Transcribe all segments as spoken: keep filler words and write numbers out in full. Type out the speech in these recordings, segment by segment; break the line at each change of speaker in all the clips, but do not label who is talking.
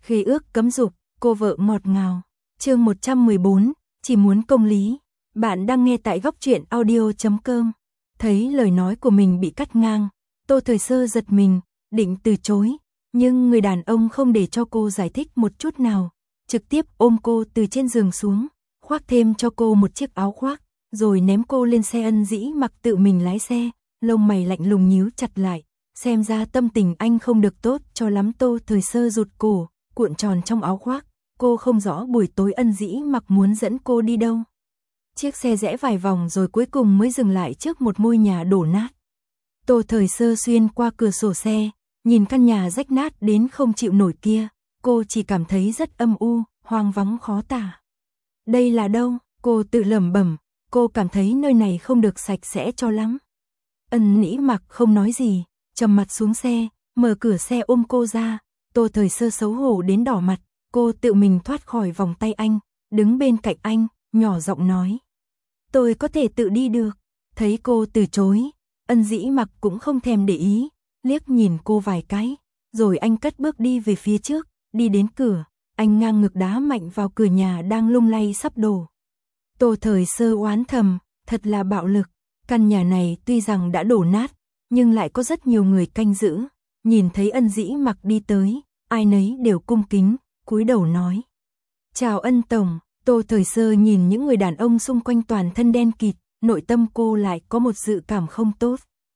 Khế ước cấm dục, cô vợ ngọt ngào. Chương một trăm mười bốn, chỉ muốn công lý. Bạn đang nghe tại góc truyện audio chấm com. Thấy lời nói của mình bị cắt ngang, Tô Thời Sơ giật mình, định từ chối, nhưng người đàn ông không để cho cô giải thích một chút nào, trực tiếp ôm cô từ trên giường xuống, khoác thêm cho cô một chiếc áo khoác, rồi ném cô lên xe. Ân Dĩ Mặc tự mình lái xe, lông mày lạnh lùng nhíu chặt lại, xem ra tâm tình anh không được tốt cho lắm. Tô Thời Sơ rụt cổ, cuộn tròn trong áo khoác, cô không rõ buổi tối Ân Dĩ Mặc muốn dẫn cô đi đâu. Chiếc xe rẽ vài vòng rồi cuối cùng mới dừng lại trước một ngôi nhà đổ nát. Tô Thời Sơ xuyên qua cửa sổ xe, nhìn căn nhà rách nát đến không chịu nổi kia, cô chỉ cảm thấy rất âm u, hoang vắng khó tả. Đây là đâu? Cô tự lẩm bẩm, cô cảm thấy nơi này không được sạch sẽ cho lắm. Ân Dĩ Mặc không nói gì, trầm mặt xuống xe, mở cửa xe ôm cô ra. Tô Thời Sơ xấu hổ đến đỏ mặt, cô tự mình thoát khỏi vòng tay anh, đứng bên cạnh anh, nhỏ giọng nói: "Tôi có thể tự đi được." Thấy cô từ chối, Ân Dĩ Mặc cũng không thèm để ý, liếc nhìn cô vài cái, rồi anh cất bước đi về phía trước, đi đến cửa, anh ngang ngực đá mạnh vào cửa nhà đang lung lay sắp đổ. Tô Thời Sơ oán thầm, thật là bạo lực, căn nhà này tuy rằng đã đổ nát, nhưng lại có rất nhiều người canh giữ. Nhìn thấy Ân Dĩ Mặc đi tới, ai nấy đều cung kính, cúi đầu nói: "Chào Ân tổng." Tô Thời Sơ nhìn những người đàn ông xung quanh toàn thân đen kịt, nội tâm cô lại có một dự cảm không tốt.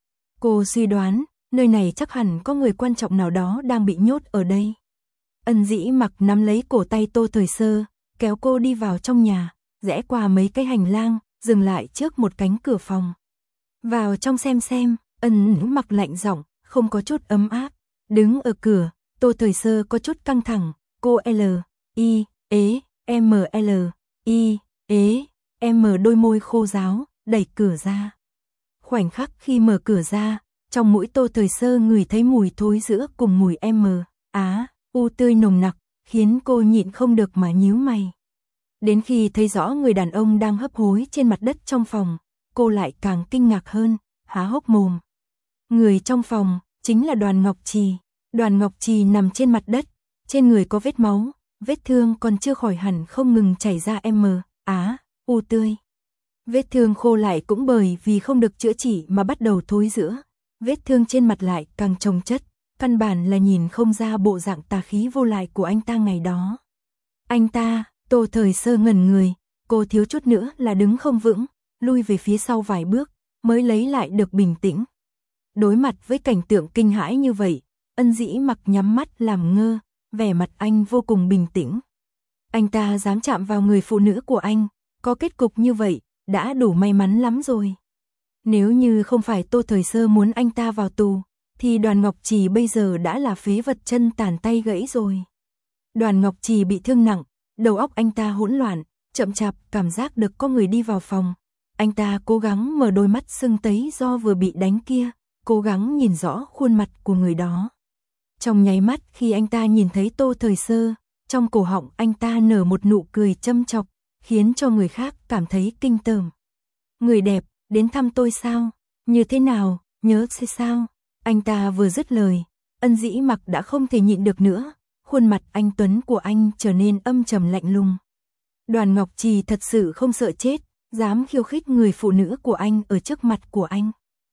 Cô suy đoán, nơi này chắc hẳn có người quan trọng nào đó đang bị nhốt ở đây. Ân Dĩ Mặc nắm lấy cổ tay Tô Thời Sơ, kéo cô đi vào trong nhà, rẽ qua mấy cái hành lang, dừng lại trước một cánh cửa phòng. "Vào trong xem xem." Ân Dĩ Mặc lạnh giọng, không có chút ấm áp. Đứng ở cửa, Tô Thời Sơ có chút căng thẳng, cô L, I, ế, M L, I, ế, M đôi môi khô ráo, đẩy cửa ra. Khoảnh khắc khi mở cửa ra, trong mũi Tô Thời Sơ ngửi thấy mùi thối giữa cùng mùi M, Á, U tươi nồng nặc, khiến cô nhịn không được mà nhíu mày. Đến khi thấy rõ người đàn ông đang hấp hối trên mặt đất trong phòng, cô lại càng kinh ngạc hơn, há hốc mồm. Người trong phòng chính là Đoàn Ngọc Trì. Đoàn Ngọc Trì nằm trên mặt đất, trên người có vết máu, vết thương còn chưa khỏi hẳn không ngừng chảy ra M, Á, U tươi. Vết thương khô lại cũng bởi vì không được chữa trị mà bắt đầu thối rữa. Vết thương trên mặt lại càng chồng chất, căn bản là nhìn không ra bộ dạng tà khí vô lại của anh ta ngày đó. Anh ta, Tô Thời Sơ ngẩn người, cô thiếu chút nữa là đứng không vững, lui về phía sau vài bước, mới lấy lại được bình tĩnh. Đối mặt với cảnh tượng kinh hãi như vậy, Ân Dĩ Mặc nhắm mắt làm ngơ, vẻ mặt anh vô cùng bình tĩnh. Anh ta dám chạm vào người phụ nữ của anh, có kết cục như vậy, đã đủ may mắn lắm rồi. Nếu như không phải Tô Thời Sơ muốn anh ta vào tù, thì Đoàn Ngọc Trì bây giờ đã là phế vật chân tàn tay gãy rồi. Đoàn Ngọc Trì bị thương nặng, đầu óc anh ta hỗn loạn, chậm chạp cảm giác được có người đi vào phòng. Anh ta cố gắng mở đôi mắt sưng tấy do vừa bị đánh kia, cố gắng nhìn rõ khuôn mặt của người đó. Trong nháy mắt khi anh ta nhìn thấy Tô Thời Sơ, trong cổ họng anh ta nở một nụ cười châm chọc, khiến cho người khác cảm thấy kinh tởm. "Người đẹp, đến thăm tôi sao? Như thế nào, nhớ xem sao?" Anh ta vừa dứt lời, Ân Dĩ Mặc đã không thể nhịn được nữa, khuôn mặt anh tuấn của anh trở nên âm trầm lạnh lùng. Đoàn Ngọc Trì thật sự không sợ chết, dám khiêu khích người phụ nữ của anh ở trước mặt của anh.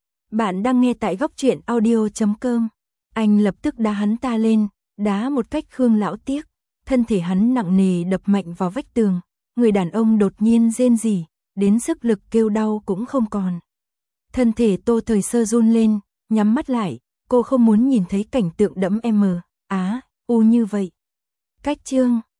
Bạn đang nghe tại góc truyện audio chấm com. Anh lập tức đá hắn ta lên, đá một cách khương lão tiếc, thân thể hắn nặng nề đập mạnh vào vách tường, người đàn ông đột nhiên rên rỉ, đến sức lực kêu đau cũng không còn. Thân thể Tô Thời Sơ run lên, nhắm mắt lại, cô không muốn nhìn thấy cảnh tượng đẫm M, Á, U như vậy. Cách chương